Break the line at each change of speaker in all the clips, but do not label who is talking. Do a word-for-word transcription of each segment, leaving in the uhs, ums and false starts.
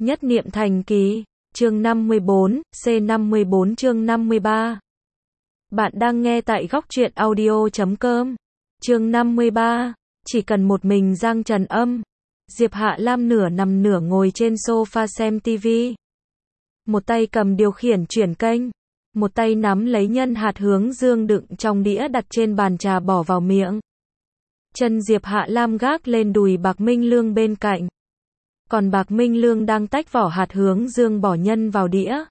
Nhất niệm thành kỳ, chương năm mươi bốn, C năm mươi bốn chương năm mươi ba. Bạn đang nghe tại góc truyện audio chấm com. Chương năm mươi ba, chỉ cần một mình Giang Trần Âm. Diệp Hạ Lam nửa nằm nửa ngồi trên sofa xem tivi. Một tay cầm điều khiển chuyển kênh, một tay nắm lấy nhân hạt hướng dương đựng trong đĩa đặt trên bàn trà bỏ vào miệng. Chân Diệp Hạ Lam gác lên đùi Bạc Minh Lương bên cạnh. Còn Bạc Minh Lương đang tách vỏ hạt hướng dương bỏ nhân vào đĩa.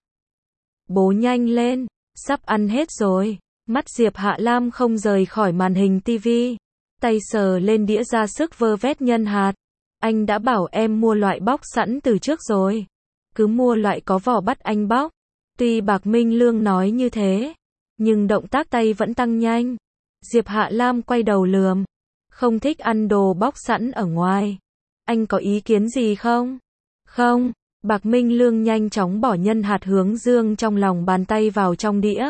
Bố nhanh lên, sắp ăn hết rồi. Mắt Diệp Hạ Lam không rời khỏi màn hình tivi. Tay sờ lên đĩa ra sức vơ vét nhân hạt. Anh đã bảo em mua loại bóc sẵn từ trước rồi. Cứ mua loại có vỏ bắt anh bóc. Tuy Bạc Minh Lương nói như thế, nhưng động tác tay vẫn tăng nhanh. Diệp Hạ Lam quay đầu lườm. Không thích ăn đồ bóc sẵn ở ngoài. Anh có ý kiến gì không? Không. Bạc Minh Lương nhanh chóng bỏ nhân hạt hướng dương trong lòng bàn tay vào trong đĩa.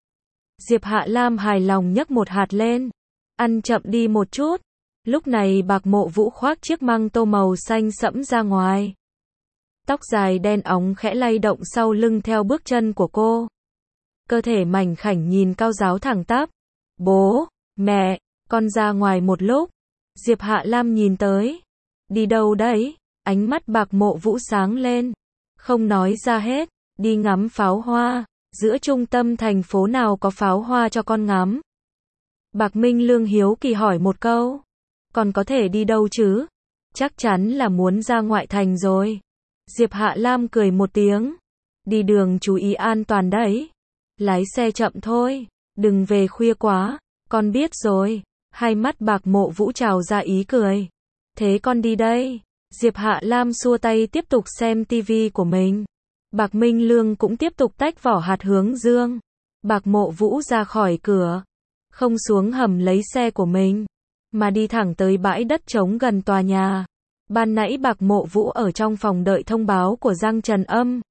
Diệp Hạ Lam hài lòng nhấc một hạt lên. Ăn chậm đi một chút. Lúc này Bạc Mộ Vũ khoác chiếc măng tô màu xanh sẫm ra ngoài. Tóc dài đen óng khẽ lay động sau lưng theo bước chân của cô. Cơ thể mảnh khảnh nhìn cao ráo thẳng tắp. Bố, mẹ, con ra ngoài một lúc. Diệp Hạ Lam nhìn tới. Đi đâu đấy? Ánh mắt Bạc Mộ Vũ sáng lên. Không nói ra hết. Đi ngắm pháo hoa. Giữa trung tâm thành phố nào có pháo hoa cho con ngắm? Bạc Minh Lương hiếu kỳ hỏi một câu. Còn có thể đi đâu chứ? Chắc chắn là muốn ra ngoại thành rồi. Diệp Hạ Lam cười một tiếng. Đi đường chú ý an toàn đấy. Lái xe chậm thôi. Đừng về khuya quá. Con biết rồi. Hai mắt Bạc Mộ Vũ trào ra ý cười. Thế con đi đây. Diệp Hạ Lam xua tay tiếp tục xem tivi của mình. Bạc Minh Lương cũng tiếp tục tách vỏ hạt hướng dương. Bạc Mộ Vũ ra khỏi cửa. Không xuống hầm lấy xe của mình, mà đi thẳng tới bãi đất trống gần tòa nhà. Ban nãy Bạc Mộ Vũ ở trong phòng đợi thông báo của Giang Trần Âm.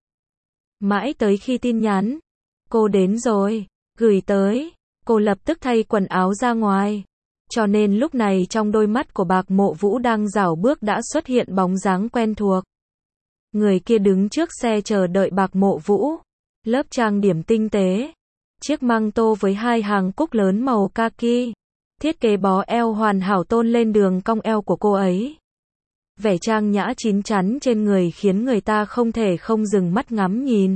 Mãi tới khi tin nhắn. Cô đến rồi. Gửi tới. Cô lập tức thay quần áo ra ngoài. Cho nên lúc này trong đôi mắt của Bạc Mộ Vũ đang rảo bước đã xuất hiện bóng dáng quen thuộc. Người kia đứng trước xe chờ đợi Bạc Mộ Vũ. Lớp trang điểm tinh tế. Chiếc măng tô với hai hàng cúc lớn màu kaki. Thiết kế bó eo hoàn hảo tôn lên đường cong eo của cô ấy. Vẻ trang nhã chín chắn trên người khiến người ta không thể không dừng mắt ngắm nhìn.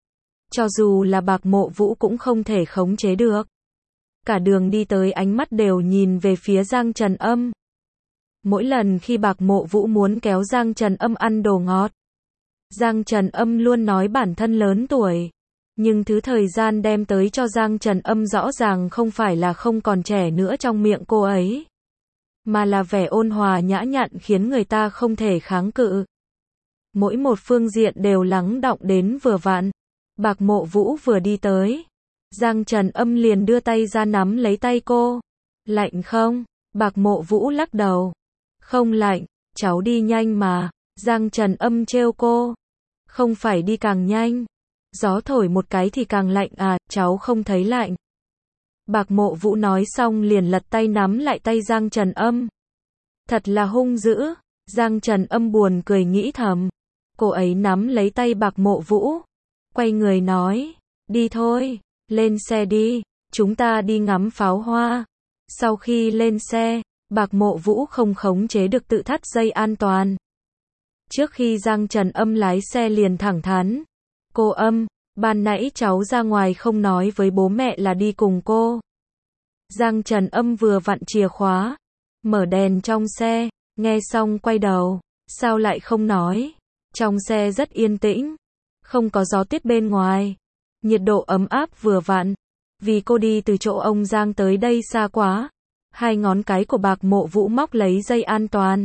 Cho dù là Bạc Mộ Vũ cũng không thể khống chế được. Cả đường đi tới ánh mắt đều nhìn về phía Giang Trần Âm. Mỗi lần khi Bạc Mộ Vũ muốn kéo Giang Trần Âm ăn đồ ngọt, Giang Trần Âm luôn nói bản thân lớn tuổi. Nhưng thứ thời gian đem tới cho Giang Trần Âm rõ ràng không phải là không còn trẻ nữa trong miệng cô ấy, mà là vẻ ôn hòa nhã nhặn khiến người ta không thể kháng cự. Mỗi một phương diện đều lắng đọng đến vừa vặn. Bạc Mộ Vũ vừa đi tới, Giang Trần Âm liền đưa tay ra nắm lấy tay cô. Lạnh không? Bạc Mộ Vũ lắc đầu. Không lạnh, cháu đi nhanh mà. Giang Trần Âm trêu cô. Không phải đi càng nhanh. Gió thổi một cái thì càng lạnh à, cháu không thấy lạnh. Bạc Mộ Vũ nói xong liền lật tay nắm lại tay Giang Trần Âm. Thật là hung dữ. Giang Trần Âm buồn cười nghĩ thầm. Cô ấy nắm lấy tay Bạc Mộ Vũ. Quay người nói. Đi thôi, lên xe đi, chúng ta đi ngắm pháo hoa. Sau khi lên xe, Bạc Mộ Vũ không khống chế được tự thắt dây an toàn. Trước khi Giang Trần Âm lái xe liền thẳng thắn. Cô Âm, ban nãy cháu ra ngoài không nói với bố mẹ là đi cùng cô. Giang Trần Âm vừa vặn chìa khóa, mở đèn trong xe, nghe xong quay đầu. Sao lại không nói? Trong xe rất yên tĩnh, không có gió tuyết bên ngoài. Nhiệt độ ấm áp vừa vặn. Vì cô đi từ chỗ ông Giang tới đây xa quá. Hai ngón cái của Bạc Mộ Vũ móc lấy dây an toàn.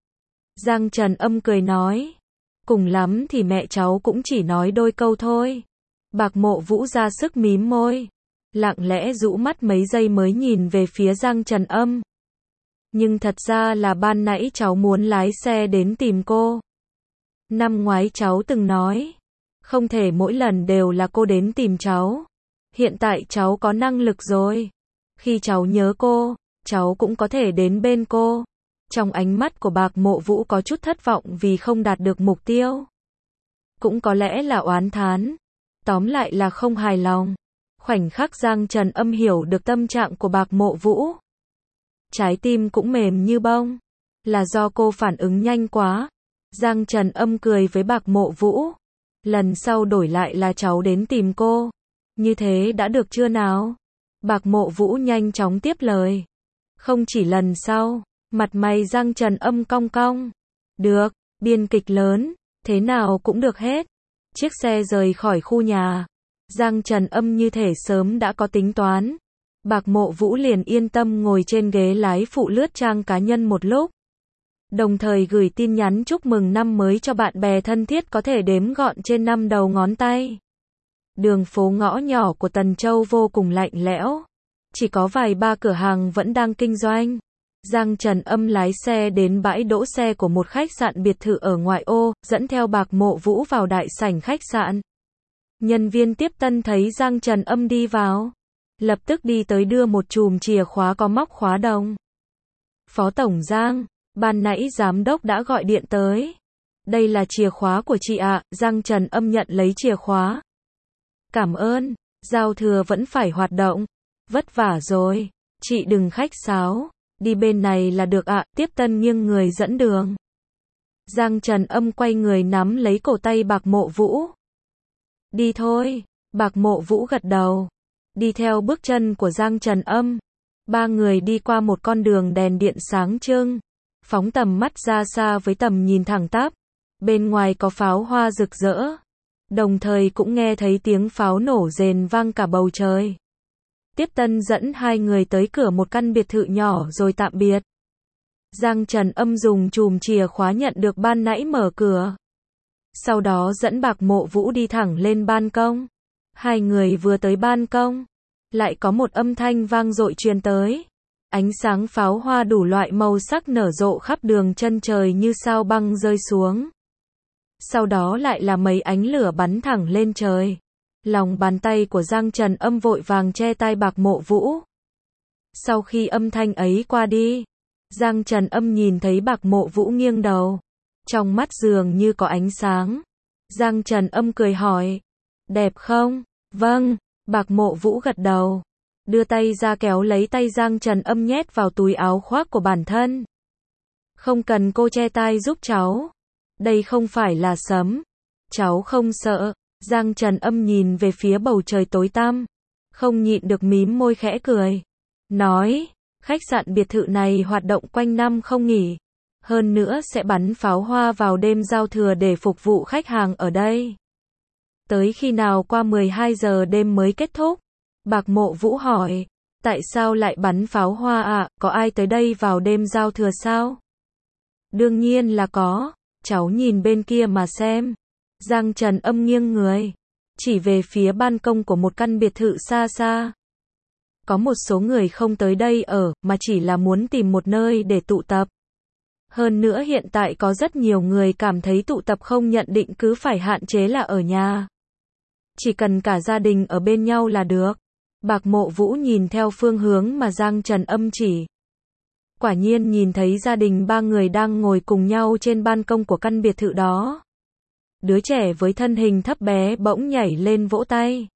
Giang Trần Âm cười nói. Cùng lắm thì mẹ cháu cũng chỉ nói đôi câu thôi. Bạc Mộ Vũ ra sức mím môi. Lặng lẽ rũ mắt mấy giây mới nhìn về phía Giang Trần Âm. Nhưng thật ra là ban nãy cháu muốn lái xe đến tìm cô. Năm ngoái cháu từng nói. Không thể mỗi lần đều là cô đến tìm cháu. Hiện tại cháu có năng lực rồi. Khi cháu nhớ cô, cháu cũng có thể đến bên cô. Trong ánh mắt của Bạc Mộ Vũ có chút thất vọng vì không đạt được mục tiêu. cũng có lẽ là oán thán. Tóm lại là không hài lòng. Khoảnh khắc Giang Trần Âm hiểu được tâm trạng của Bạc Mộ Vũ. Trái tim cũng mềm như bông. Là do cô phản ứng nhanh quá. Giang Trần Âm cười với Bạc Mộ Vũ. Lần sau đổi lại là cháu đến tìm cô. Như thế đã được chưa nào? Bạc Mộ Vũ nhanh chóng tiếp lời. Không chỉ lần sau. Mặt mày Giang Trần Âm cong cong. Được, biên kịch lớn, thế nào cũng được hết. Chiếc xe rời khỏi khu nhà. Giang Trần Âm như thể sớm đã có tính toán. Bạc Mộ Vũ liền yên tâm ngồi trên ghế lái phụ lướt trang cá nhân một lúc. Đồng thời gửi tin nhắn chúc mừng năm mới cho bạn bè thân thiết có thể đếm gọn trên năm đầu ngón tay. Đường phố ngõ nhỏ của Tần Châu vô cùng lạnh lẽo. Chỉ có vài ba cửa hàng vẫn đang kinh doanh. Giang Trần Âm lái xe đến bãi đỗ xe của một khách sạn biệt thự ở ngoại ô, dẫn theo Bạc Mộ Vũ vào đại sảnh khách sạn. Nhân viên tiếp tân thấy Giang Trần Âm đi vào, lập tức đi tới đưa một chùm chìa khóa có móc khóa đồng. Phó Tổng Giang, ban nãy giám đốc đã gọi điện tới. Đây là chìa khóa của chị ạ. Giang Trần Âm nhận lấy chìa khóa. Cảm ơn, giao thừa vẫn phải hoạt động. Vất vả rồi, chị đừng khách sáo. Đi bên này là được ạ. Tiếp tân nghiêng người dẫn đường. Giang Trần Âm quay người nắm lấy cổ tay Bạc Mộ Vũ. Đi thôi. Bạc Mộ Vũ gật đầu. Đi theo bước chân của Giang Trần Âm. Ba người đi qua một con đường đèn điện sáng trưng. Phóng tầm mắt ra xa với tầm nhìn thẳng tắp. Bên ngoài có pháo hoa rực rỡ. Đồng thời cũng nghe thấy tiếng pháo nổ rền vang cả bầu trời. Tiếp tân dẫn hai người tới cửa một căn biệt thự nhỏ rồi tạm biệt. Giang Trần Âm dùng chùm chìa khóa nhận được ban nãy mở cửa. Sau đó dẫn Bạc Mộ Vũ đi thẳng lên ban công. Hai người vừa tới ban công, lại có một âm thanh vang dội truyền tới. Ánh sáng pháo hoa đủ loại màu sắc nở rộ khắp đường chân trời như sao băng rơi xuống. Sau đó lại là mấy ánh lửa bắn thẳng lên trời. Lòng bàn tay của Giang Trần Âm vội vàng che tai Bạc Mộ Vũ. Sau khi âm thanh ấy qua đi, Giang Trần Âm nhìn thấy Bạc Mộ Vũ nghiêng đầu. Trong mắt dường như có ánh sáng. Giang Trần Âm cười hỏi. Đẹp không? Vâng. Bạc Mộ Vũ gật đầu. Đưa tay ra kéo lấy tay Giang Trần Âm nhét vào túi áo khoác của bản thân. Không cần cô che tai giúp cháu. Đây không phải là sấm. Cháu không sợ. Giang Trần Âm nhìn về phía bầu trời tối tăm. Không nhịn được mím môi khẽ cười. Nói, khách sạn biệt thự này hoạt động quanh năm không nghỉ. Hơn nữa sẽ bắn pháo hoa vào đêm giao thừa để phục vụ khách hàng ở đây. Tới khi nào qua mười hai giờ đêm mới kết thúc? Bạc Mộ Vũ hỏi. Tại sao lại bắn pháo hoa ạ? À? Có ai tới đây vào đêm giao thừa sao? Đương nhiên là có. Cháu nhìn bên kia mà xem. Giang Trần Âm nghiêng người. Chỉ về phía ban công của một căn biệt thự xa xa. Có một số người không tới đây ở, mà chỉ là muốn tìm một nơi để tụ tập. Hơn nữa hiện tại có rất nhiều người cảm thấy tụ tập không nhận định cứ phải hạn chế là ở nhà. Chỉ cần cả gia đình ở bên nhau là được. Bạc Mộ Vũ nhìn theo phương hướng mà Giang Trần Âm chỉ. Quả nhiên nhìn thấy gia đình ba người đang ngồi cùng nhau trên ban công của căn biệt thự đó. Đứa trẻ với thân hình thấp bé bỗng nhảy lên vỗ tay.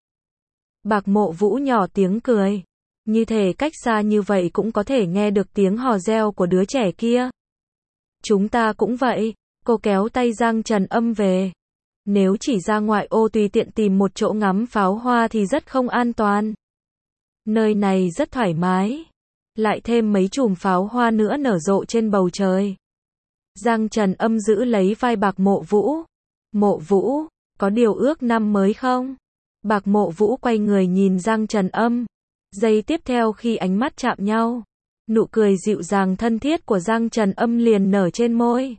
Bạc Mộ Vũ nhỏ tiếng cười. Như thể cách xa như vậy cũng có thể nghe được tiếng hò reo của đứa trẻ kia. Chúng ta cũng vậy. Cô kéo tay Giang Trần Âm về. Nếu chỉ ra ngoại ô tùy tiện tìm một chỗ ngắm pháo hoa thì rất không an toàn. Nơi này rất thoải mái. Lại thêm mấy chùm pháo hoa nữa nở rộ trên bầu trời. Giang Trần Âm giữ lấy vai Bạc Mộ Vũ. Mộ Vũ, có điều ước năm mới không? Bạc Mộ Vũ quay người nhìn Giang Trần Âm. Giây tiếp theo khi ánh mắt chạm nhau, nụ cười dịu dàng thân thiết của Giang Trần Âm liền nở trên môi.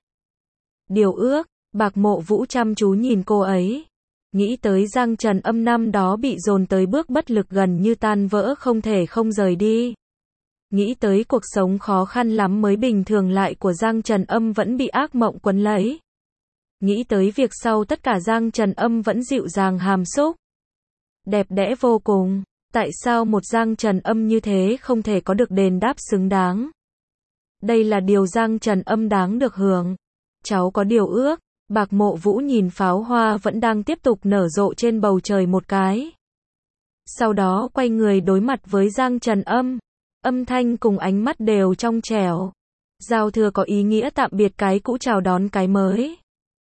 Điều ước, Bạc Mộ Vũ chăm chú nhìn cô ấy. Nghĩ tới Giang Trần Âm năm đó bị dồn tới bước bất lực gần như tan vỡ không thể không rời đi. Nghĩ tới cuộc sống khó khăn lắm mới bình thường lại của Giang Trần Âm vẫn bị ác mộng quấn lấy. Nghĩ tới việc sau tất cả Giang Trần Âm vẫn dịu dàng hàm xúc. Đẹp đẽ vô cùng. Tại sao một Giang Trần Âm như thế không thể có được đền đáp xứng đáng? Đây là điều Giang Trần Âm đáng được hưởng. Cháu có điều ước. Bạc Mộ Vũ nhìn pháo hoa vẫn đang tiếp tục nở rộ trên bầu trời một cái. Sau đó quay người đối mặt với Giang Trần Âm. Âm thanh cùng ánh mắt đều trong trẻo. Giao thừa có ý nghĩa tạm biệt cái cũ chào đón cái mới.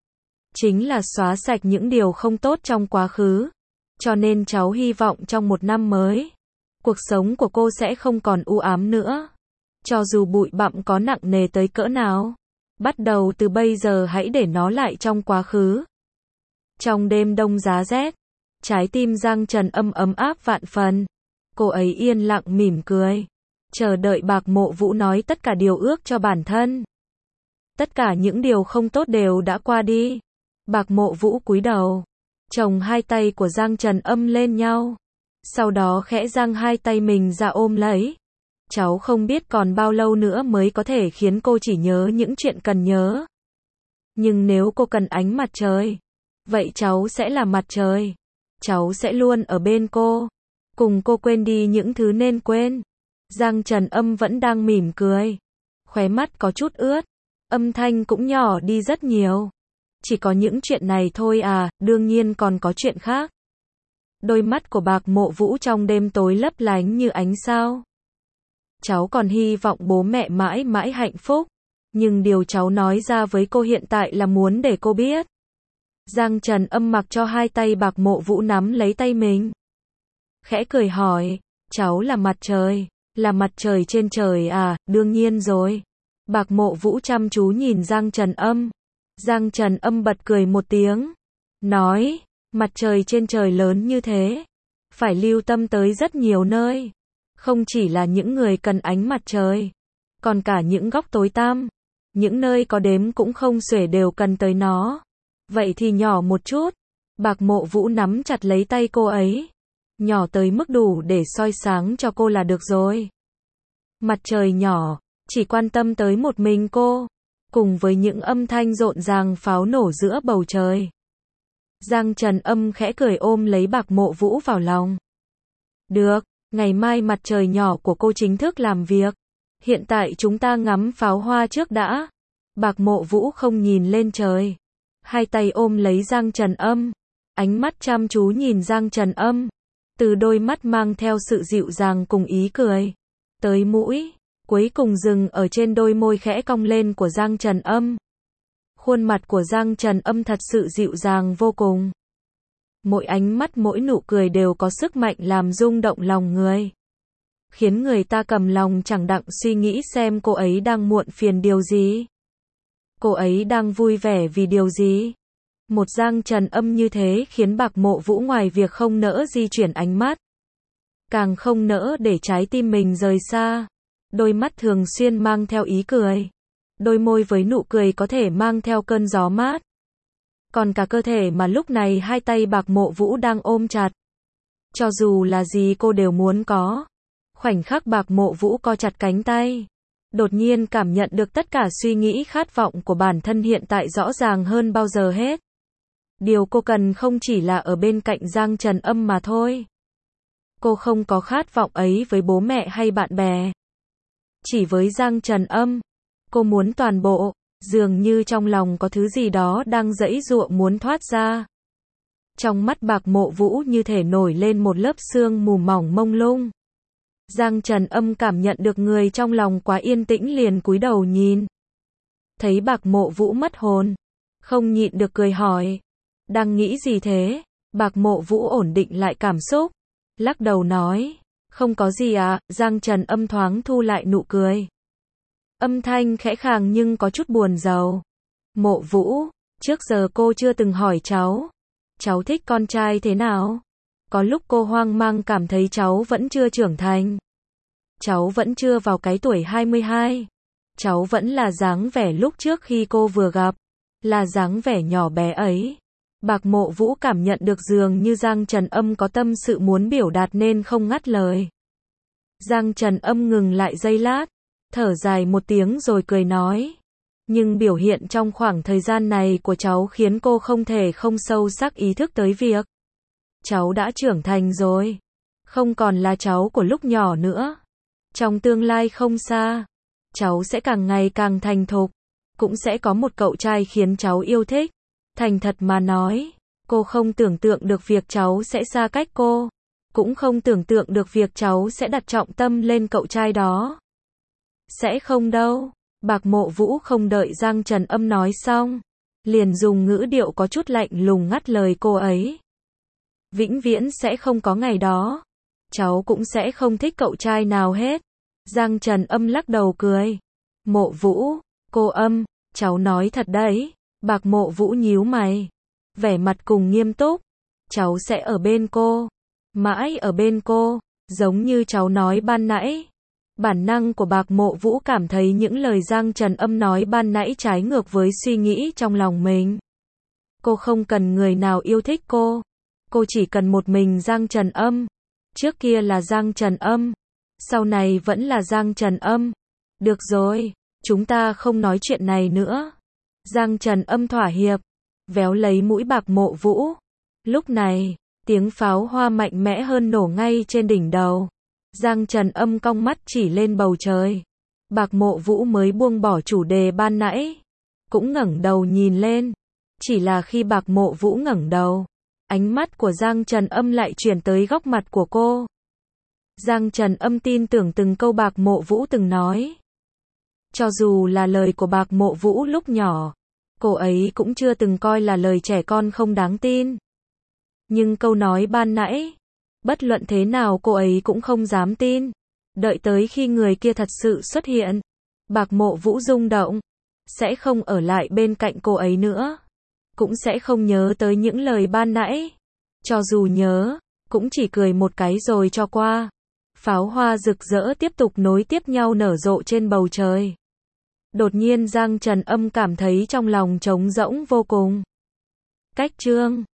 Chính là xóa sạch những điều không tốt trong quá khứ. Cho nên cháu hy vọng trong một năm mới, cuộc sống của cô sẽ không còn u ám nữa. Cho dù bụi bặm có nặng nề tới cỡ nào, bắt đầu từ bây giờ hãy để nó lại trong quá khứ. Trong đêm đông giá rét, trái tim Giang Trần Âm ấm áp vạn phần. Cô ấy yên lặng mỉm cười, chờ đợi Bạc Mộ Vũ nói tất cả điều ước cho bản thân. Tất cả những điều không tốt đều đã qua đi. Bạc Mộ Vũ cúi đầu, chồng hai tay của Giang Trần Âm lên nhau. Sau đó khẽ giang hai tay mình ra ôm lấy. Cháu không biết còn bao lâu nữa mới có thể khiến cô chỉ nhớ những chuyện cần nhớ. Nhưng nếu cô cần ánh mặt trời, vậy cháu sẽ là mặt trời. Cháu sẽ luôn ở bên cô, cùng cô quên đi những thứ nên quên. Giang Trần Âm vẫn đang mỉm cười, khóe mắt có chút ướt, âm thanh cũng nhỏ đi rất nhiều. Chỉ có những chuyện này thôi à, đương nhiên còn có chuyện khác. Đôi mắt của Bạc Mộ Vũ trong đêm tối lấp lánh như ánh sao. Cháu còn hy vọng bố mẹ mãi mãi hạnh phúc. Nhưng điều cháu nói ra với cô hiện tại là muốn để cô biết. Giang Trần Âm mặc cho hai tay Bạc Mộ Vũ nắm lấy tay mình. Khẽ cười hỏi, cháu là mặt trời, là mặt trời trên trời à, đương nhiên rồi. Bạc Mộ Vũ chăm chú nhìn Giang Trần Âm. Giang Trần Âm bật cười một tiếng, nói, mặt trời trên trời lớn như thế, phải lưu tâm tới rất nhiều nơi. Không chỉ là những người cần ánh mặt trời, còn cả những góc tối tăm, những nơi có đếm cũng không xuể đều cần tới nó. Vậy thì nhỏ một chút. Bạc Mộ Vũ nắm chặt lấy tay cô ấy. Nhỏ tới mức đủ để soi sáng cho cô là được rồi. Mặt trời nhỏ, chỉ quan tâm tới một mình cô, cùng với những âm thanh rộn ràng pháo nổ giữa bầu trời. Giang Trần Âm khẽ cười ôm lấy Bạc Mộ Vũ vào lòng. Được, ngày mai mặt trời nhỏ của cô chính thức làm việc. Hiện tại chúng ta ngắm pháo hoa trước đã. Bạc Mộ Vũ không nhìn lên trời, hai tay ôm lấy Giang Trần Âm, ánh mắt chăm chú nhìn Giang Trần Âm, từ đôi mắt mang theo sự dịu dàng cùng ý cười, tới mũi, cuối cùng dừng ở trên đôi môi khẽ cong lên của Giang Trần Âm. Khuôn mặt của Giang Trần Âm thật sự dịu dàng vô cùng. Mỗi ánh mắt mỗi nụ cười đều có sức mạnh làm rung động lòng người, khiến người ta cầm lòng chẳng đặng suy nghĩ xem cô ấy đang muộn phiền điều gì. Cô ấy đang vui vẻ vì điều gì? Một Giang Trần Âm như thế khiến Bạc Mộ Vũ ngoài việc không nỡ di chuyển ánh mắt, càng không nỡ để trái tim mình rời xa. Đôi mắt thường xuyên mang theo ý cười, đôi môi với nụ cười có thể mang theo cơn gió mát. Còn cả cơ thể mà lúc này hai tay Bạc Mộ Vũ đang ôm chặt. Cho dù là gì cô đều muốn có. Khoảnh khắc Bạc Mộ Vũ co chặt cánh tay, đột nhiên cảm nhận được tất cả suy nghĩ khát vọng của bản thân hiện tại rõ ràng hơn bao giờ hết. Điều cô cần không chỉ là ở bên cạnh Giang Trần Âm mà thôi. Cô không có khát vọng ấy với bố mẹ hay bạn bè. Chỉ với Giang Trần Âm, cô muốn toàn bộ, dường như trong lòng có thứ gì đó đang giãy giụa muốn thoát ra. Trong mắt Bạc Mộ Vũ như thể nổi lên một lớp sương mù mỏng mông lung. Giang Trần Âm cảm nhận được người trong lòng quá yên tĩnh liền cúi đầu nhìn. Thấy Bạc Mộ Vũ mất hồn, không nhịn được cười hỏi, đang nghĩ gì thế? Bạc Mộ Vũ ổn định lại cảm xúc, lắc đầu nói, không có gì à. Giang Trần Âm thoáng thu lại nụ cười, âm thanh khẽ khàng nhưng có chút buồn rầu. Mộ Vũ, trước giờ cô chưa từng hỏi cháu, cháu thích con trai thế nào? Có lúc cô hoang mang cảm thấy cháu vẫn chưa trưởng thành. Cháu vẫn chưa vào cái tuổi hai mươi hai. Cháu vẫn là dáng vẻ lúc trước khi cô vừa gặp. Là dáng vẻ nhỏ bé ấy. Bạc Mộ Vũ cảm nhận được dường như Giang Trần Âm có tâm sự muốn biểu đạt nên không ngắt lời. Giang Trần Âm ngừng lại giây lát, thở dài một tiếng rồi cười nói. Nhưng biểu hiện trong khoảng thời gian này của cháu khiến cô không thể không sâu sắc ý thức tới việc cháu đã trưởng thành rồi, không còn là cháu của lúc nhỏ nữa. Trong tương lai không xa, cháu sẽ càng ngày càng thành thục, cũng sẽ có một cậu trai khiến cháu yêu thích. Thành thật mà nói, cô không tưởng tượng được việc cháu sẽ xa cách cô. Cũng không tưởng tượng được việc cháu sẽ đặt trọng tâm lên cậu trai đó. Sẽ không đâu. Bạc Mộ Vũ không đợi Giang Trần Âm nói xong, liền dùng ngữ điệu có chút lạnh lùng ngắt lời cô ấy. Vĩnh viễn sẽ không có ngày đó. Cháu cũng sẽ không thích cậu trai nào hết. Giang Trần Âm lắc đầu cười. Mộ Vũ, cô Âm, cháu nói thật đấy. Bạc Mộ Vũ nhíu mày, vẻ mặt cùng nghiêm túc. Cháu sẽ ở bên cô, mãi ở bên cô, giống như cháu nói ban nãy. Bản năng của Bạc Mộ Vũ cảm thấy những lời Giang Trần Âm nói ban nãy trái ngược với suy nghĩ trong lòng mình. Cô không cần người nào yêu thích cô. Cô chỉ cần một mình Giang Trần Âm. Trước kia là Giang Trần Âm, sau này vẫn là Giang Trần Âm. Được rồi, chúng ta không nói chuyện này nữa. Giang Trần Âm thỏa hiệp, véo lấy mũi Bạc Mộ Vũ. Lúc này, tiếng pháo hoa mạnh mẽ hơn nổ ngay trên đỉnh đầu. Giang Trần Âm cong mắt chỉ lên bầu trời. Bạc Mộ Vũ mới buông bỏ chủ đề ban nãy, cũng ngẩng đầu nhìn lên. Chỉ là khi Bạc Mộ Vũ ngẩng đầu, ánh mắt của Giang Trần Âm lại chuyển tới góc mặt của cô. Giang Trần Âm tin tưởng từng câu Bạc Mộ Vũ từng nói. Cho dù là lời của Bạc Mộ Vũ lúc nhỏ, cô ấy cũng chưa từng coi là lời trẻ con không đáng tin. Nhưng câu nói ban nãy, bất luận thế nào cô ấy cũng không dám tin. Đợi tới khi người kia thật sự xuất hiện, Bạc Mộ Vũ rung động, sẽ không ở lại bên cạnh cô ấy nữa. Cũng sẽ không nhớ tới những lời ban nãy. Cho dù nhớ, cũng chỉ cười một cái rồi cho qua. Pháo hoa rực rỡ tiếp tục nối tiếp nhau nở rộ trên bầu trời. Đột nhiên Giang Trần Âm cảm thấy trong lòng trống rỗng vô cùng. Cách chương